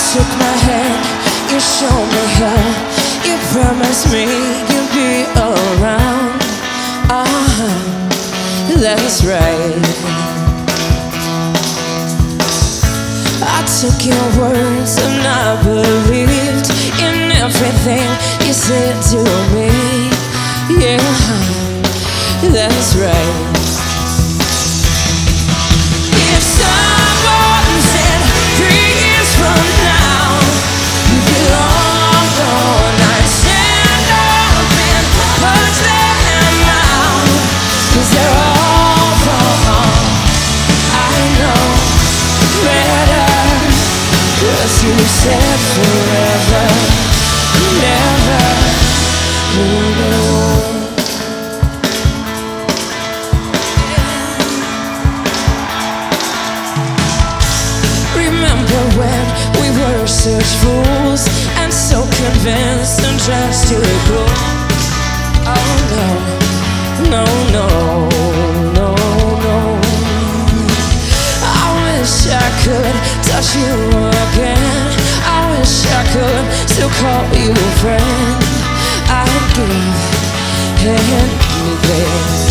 took my hand, you showed me how. You promised me you'd be around. That's right. I took your words and I believed in everything you said to me. Yeah, that's right. If someone said 3 years from now you belong gone, I'd stand up and punch them out, 'cause they're all wrong. I know better, 'cause you said forever, never move on. Remember when we were such fools and so convinced and just too close? Oh no, no, no, no, no. I wish I could touch you again. I wish I could still call you a friend. I'd give anything.